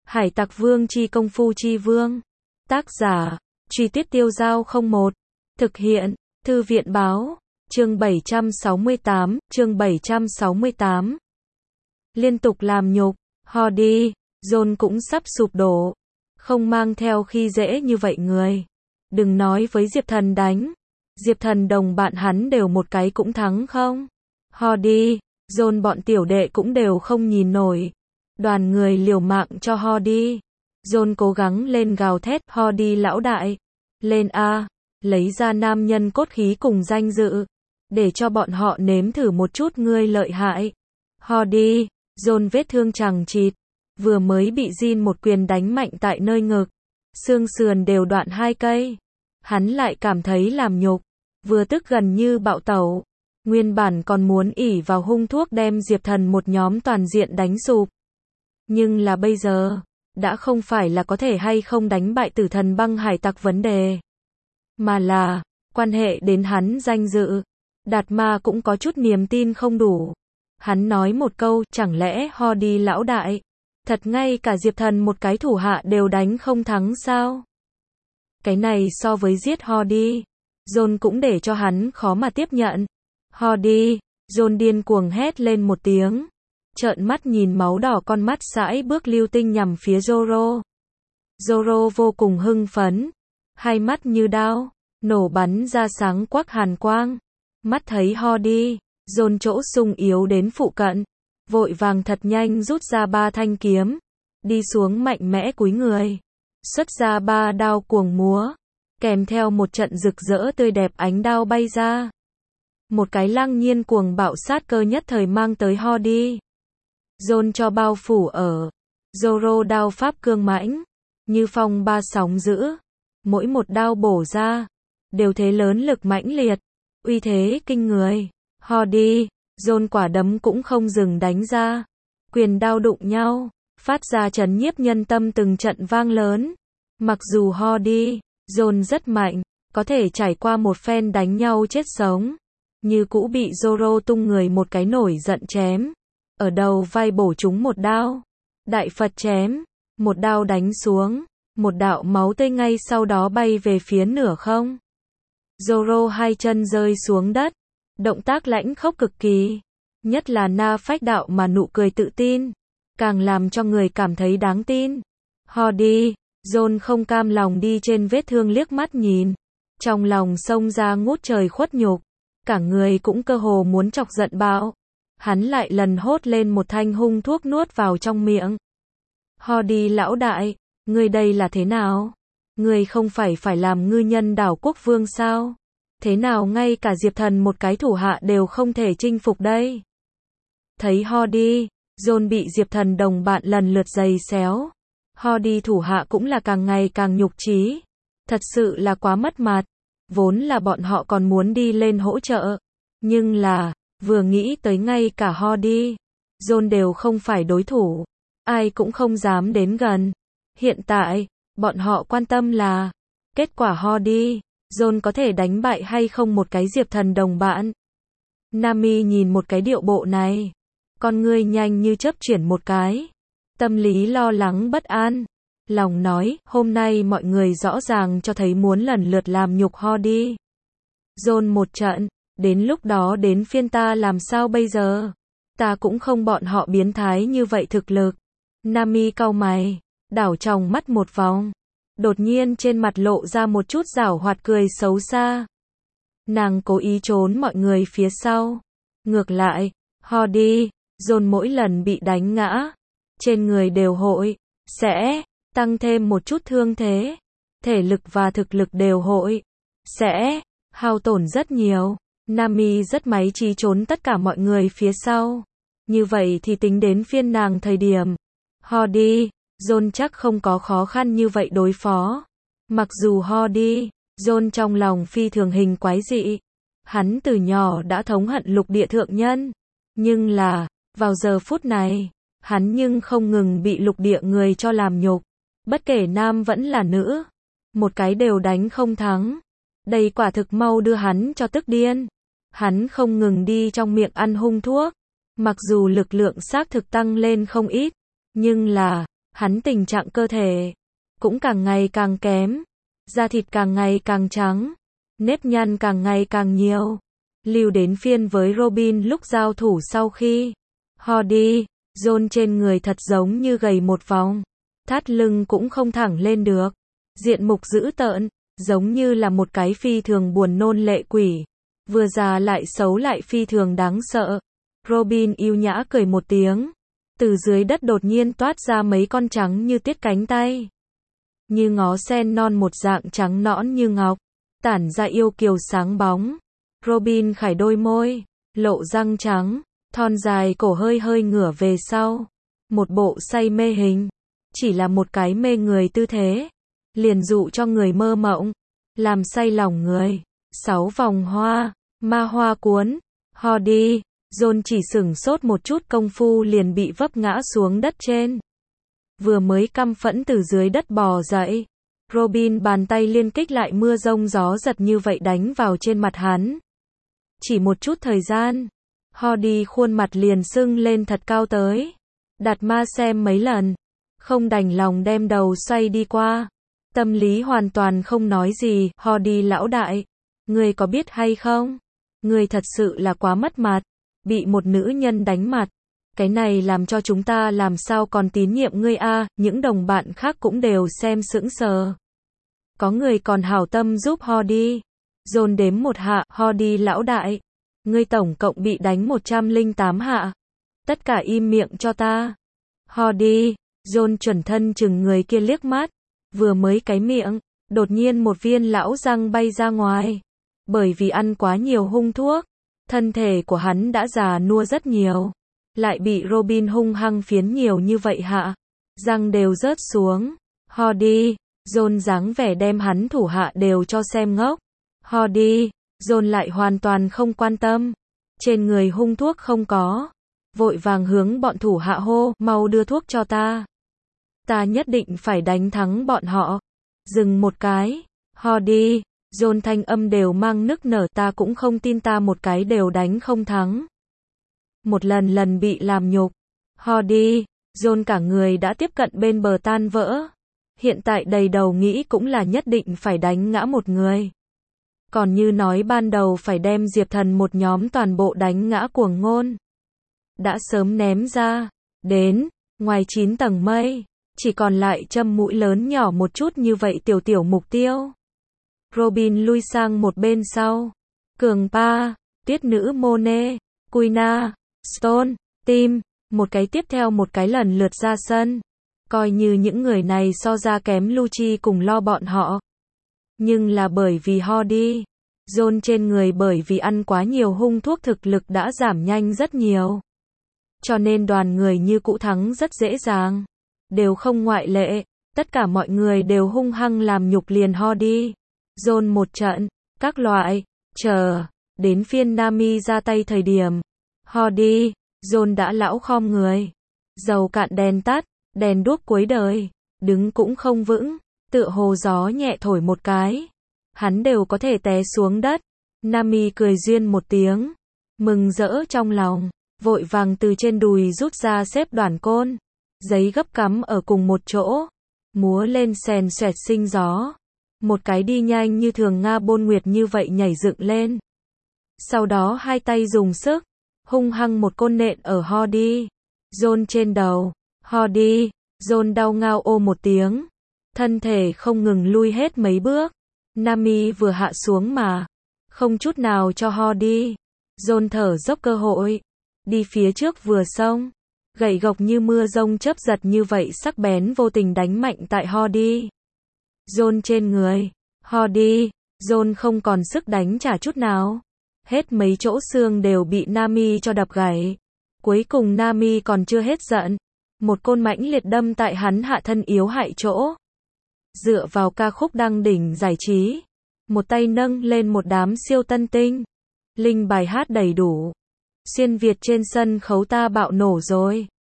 Hải Tặc Vương chi công phu chi vương. Tác giả, Truy Tuyết Tiêu Dao 01. Thực hiện, Thư viện báo, chương 768. Liên tục làm nhục, Hody, John cũng sắp sụp đổ. Không mang theo khi dễ như vậy người. Đừng nói với Diệp Thần đánh. Diệp Thần đồng bạn hắn đều một cái cũng thắng không? Hody, John bọn tiểu đệ cũng đều không nhìn nổi. Đoàn người liều mạng cho Hody. John cố gắng lên gào thét, Hody lão đại. Lên A, lấy ra nam nhân cốt khí cùng danh dự. Để cho bọn họ nếm thử một chút ngươi lợi hại. Hody, John vết thương chằng chịt. Vừa mới bị Jin một quyền đánh mạnh tại nơi ngực. Xương sườn đều đoạn 2 cây. Hắn lại cảm thấy làm nhục. Vừa tức gần như bạo tẩu. Nguyên bản còn muốn ỷ vào hung thuốc đem Diệp Thần một nhóm toàn diện đánh sụp. Nhưng là bây giờ, đã không phải là có thể hay không đánh bại Tử Thần Băng Hải Tặc vấn đề. Mà là, quan hệ đến hắn danh dự. Đạt Ma cũng có chút niềm tin không đủ. Hắn nói một câu, chẳng lẽ Hody lão đại, thật ngay cả Diệp Thần một cái thủ hạ đều đánh không thắng sao? Cái này so với giết Hody, John cũng để cho hắn khó mà tiếp nhận. Hody, John điên cuồng hét lên một tiếng. Trợn mắt nhìn máu đỏ con mắt sãi bước lưu tinh nhằm phía Zoro. Zoro vô cùng hưng phấn. Hai mắt như đao, nổ bắn ra sáng quắc hàn quang. Mắt thấy Hody, John chỗ sung yếu đến phụ cận. Vội vàng thật nhanh rút ra 3 thanh kiếm. Đi xuống mạnh mẽ cúi người. Xuất ra 3 đao cuồng múa. Kèm theo một trận rực rỡ tươi đẹp ánh đao bay ra. Một cái lăng nhiên cuồng bạo sát cơ nhất thời mang tới Hody. John cho bao phủ ở. Zoro đao pháp cương mãnh. Như phong ba sóng dữ. Mỗi một đao bổ ra. Đều thế lớn lực mãnh liệt. Uy thế kinh người. Hody, John quả đấm cũng không dừng đánh ra. Quyền đao đụng nhau. Phát ra chấn nhiếp nhân tâm từng trận vang lớn. Mặc dù Hody, John rất mạnh. Có thể trải qua một phen đánh nhau chết sống. Như cũ bị Zoro tung người một cái nổi giận chém. Ở đầu vai bổ trúng một đao. Đại Phật chém. Một đao đánh xuống. Một đạo máu tươi ngay sau đó bay về phía nửa không. Zoro hai chân rơi xuống đất. Động tác lãnh khốc cực kỳ. Nhất là na phách đạo mà nụ cười tự tin. Càng làm cho người cảm thấy đáng tin. Hody, John không cam lòng đi trên vết thương liếc mắt nhìn. Trong lòng xông ra ngút trời khuất nhục. Cả người cũng cơ hồ muốn chọc giận bạo. Hắn lại lần hốt lên một thanh hung thuốc nuốt vào trong miệng. Hody lão đại, ngươi đây là thế nào? Ngươi không phải làm ngư nhân đảo quốc vương sao? Thế nào ngay cả Diệp Thần một cái thủ hạ đều không thể chinh phục đây? Thấy Hody, John bị Diệp Thần đồng bạn lần lượt giày xéo. Hody thủ hạ cũng là càng ngày càng nhục chí. Thật sự là quá mất mặt. Vốn là bọn họ còn muốn đi lên hỗ trợ. Nhưng là, vừa nghĩ tới ngay cả Hody, John đều không phải đối thủ. Ai cũng không dám đến gần. Hiện tại, bọn họ quan tâm là kết quả Hody, John có thể đánh bại hay không một cái Diệp Thần đồng bạn. Nami nhìn một cái điệu bộ này. Con ngươi nhanh như chớp chuyển một cái. Tâm lý lo lắng bất an. Lòng nói, hôm nay mọi người rõ ràng cho thấy muốn lần lượt làm nhục Hody. John một trận, đến lúc đó đến phiên ta làm sao bây giờ? Ta cũng không bọn họ biến thái như vậy thực lực. Nami cau mày, đảo tròng mắt một vòng. Đột nhiên trên mặt lộ ra một chút giảo hoạt cười xấu xa. Nàng cố ý trốn mọi người phía sau. Ngược lại, Hody, John mỗi lần bị đánh ngã, trên người đều hội, sẽ tăng thêm một chút thương thế. Thể lực và thực lực đều hội, sẽ hao tổn rất nhiều. Nami rất máy trí trốn tất cả mọi người phía sau. Như vậy thì tính đến phiên nàng thời điểm. Hody, John chắc không có khó khăn như vậy đối phó. Mặc dù Hody, John trong lòng phi thường hình quái dị. Hắn từ nhỏ đã thống hận lục địa thượng nhân. Nhưng là, vào giờ phút này, hắn nhưng không ngừng bị lục địa người cho làm nhục. Bất kể nam vẫn là nữ. Một cái đều đánh không thắng. Đây quả thực mau đưa hắn cho tức điên. Hắn không ngừng đi trong miệng ăn hung thuốc. Mặc dù lực lượng xác thực tăng lên không ít. Nhưng là, Hắn tình trạng cơ thể cũng càng ngày càng kém, da thịt càng ngày càng trắng, nếp nhăn càng ngày càng nhiều. Lưu đến phiên với Robin lúc giao thủ sau khi Hardy, John trên người thật giống như gầy một vòng, thắt lưng cũng không thẳng lên được, diện mục dữ tợn, giống như là một cái phi thường buồn nôn lệ quỷ, vừa già lại xấu lại phi thường đáng sợ. Robin yêu nhã cười một tiếng, từ dưới đất đột nhiên toát ra mấy con trắng như tiết cánh tay, như ngó sen non một dạng trắng nõn như ngọc, tản ra yêu kiều sáng bóng. Robin khải đôi môi, lộ răng trắng, thon dài cổ hơi hơi ngửa về sau, một bộ say mê hình, chỉ là một cái mê người tư thế, liền dụ cho người mơ mộng, làm say lòng người. 6 vòng hoa, ma hoa cuốn, Hardy, John chỉ sửng sốt một chút công phu liền bị vấp ngã xuống đất trên. Vừa mới căm phẫn từ dưới đất bò dậy, Robin bàn tay liên kích lại mưa rông gió giật như vậy đánh vào trên mặt hắn. Chỉ một chút thời gian, Hardy khuôn mặt liền sưng lên thật cao tới. Đặt ma xem mấy lần, không đành lòng đem đầu xoay đi qua. Tâm lý hoàn toàn không nói gì. Hardy lão đại, ngươi có biết hay không? Ngươi thật sự là quá mất mặt, bị một nữ nhân đánh mặt. Cái này làm cho chúng ta làm sao còn tín nhiệm ngươi a? Những đồng bạn khác cũng đều xem sững sờ. Có người còn hảo tâm giúp Hardy. John đếm một hạ, Hardy lão đại, ngươi tổng cộng bị đánh 108 hạ. Tất cả im miệng cho ta. Hardy, John chuẩn thân chừng người kia liếc mắt, vừa mới cái miệng, đột nhiên một viên lão răng bay ra ngoài. Bởi vì ăn quá nhiều hung thuốc, thân thể của hắn đã già nua rất nhiều. Lại bị Robin hung hăng phiến nhiều như vậy hạ, răng đều rớt xuống. Hardy, John dáng vẻ đem hắn thủ hạ đều cho xem ngốc. Hardy, John lại hoàn toàn không quan tâm. Trên người hung thuốc không có. Vội vàng hướng bọn thủ hạ hô, mau đưa thuốc cho ta. Ta nhất định phải đánh thắng bọn họ. Dừng một cái. Hardy, John thanh âm đều mang nức nở, ta cũng không tin ta một cái đều đánh không thắng. Một lần lần bị làm nhục. Hardy, John cả người đã tiếp cận bên bờ tan vỡ. Hiện tại đầy đầu nghĩ cũng là nhất định phải đánh ngã một người. Còn như nói ban đầu phải đem Diệp Thần một nhóm toàn bộ đánh ngã cuồng ngôn. Đã sớm ném ra. Đến, ngoài 9 tầng mây, chỉ còn lại châm mũi lớn nhỏ một chút như vậy tiểu tiểu mục tiêu. Robin lui sang một bên sau. Cường Pa, Tiết nữ Mone, Kuina, Stone, Tim, một cái tiếp theo một cái lần lượt ra sân. Coi như những người này so ra kém Lucci cùng lo bọn họ. Nhưng là bởi vì Hardy, John trên người bởi vì ăn quá nhiều hung thuốc thực lực đã giảm nhanh rất nhiều. Cho nên đoàn người như cũ thắng rất dễ dàng. Đều không ngoại lệ, tất cả mọi người đều hung hăng làm nhục liền Hardy. John một trận, các loại, chờ, đến phiên Nami ra tay thời điểm. Hardy, John đã lão khom người. Dầu cạn đèn tắt, đèn đuốc cuối đời, đứng cũng không vững, tựa hồ gió nhẹ thổi một cái. Hắn đều có thể té xuống đất. Nami cười duyên một tiếng, mừng rỡ trong lòng, vội vàng từ trên đùi rút ra xếp đoàn côn. Giấy gấp cắm ở cùng một chỗ, múa lên xèn xoẹt sinh gió. Một cái đi nhanh như thường Nga Bôn Nguyệt như vậy nhảy dựng lên. Sau đó hai tay dùng sức, hung hăng một côn nện ở Hardy. John trên đầu. Hardy, John đau ngao ô một tiếng. Thân thể không ngừng lui hết mấy bước. Nami vừa hạ xuống mà. Không chút nào cho Hardy. John thở dốc cơ hội. Đi phía trước vừa xông. Gậy gộc như mưa rông chớp giật như vậy sắc bén vô tình đánh mạnh tại Hardy. John trên người. Hardy, John không còn sức đánh trả chút nào. Hết mấy chỗ xương đều bị Nami cho đập gãy. Cuối cùng Nami còn chưa hết giận. Một côn mãnh liệt đâm tại hắn hạ thân yếu hại chỗ. Dựa vào ca khúc đăng đỉnh giải trí. Một tay nâng lên một đám siêu tân tinh. Linh bài hát đầy đủ. Xuyên Việt trên sân khấu ta bạo nổ rồi.